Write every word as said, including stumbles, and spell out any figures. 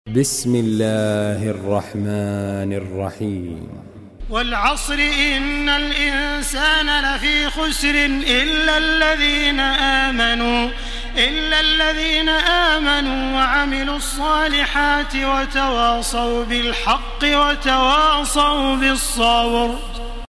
بسم الله الرحمن الرحيم. والعصر إن الإنسان لفي خسر إلا الذين آمنوا إلا الذين آمنوا وعملوا الصالحات وتواصوا بالحق وتواصوا بالصبر.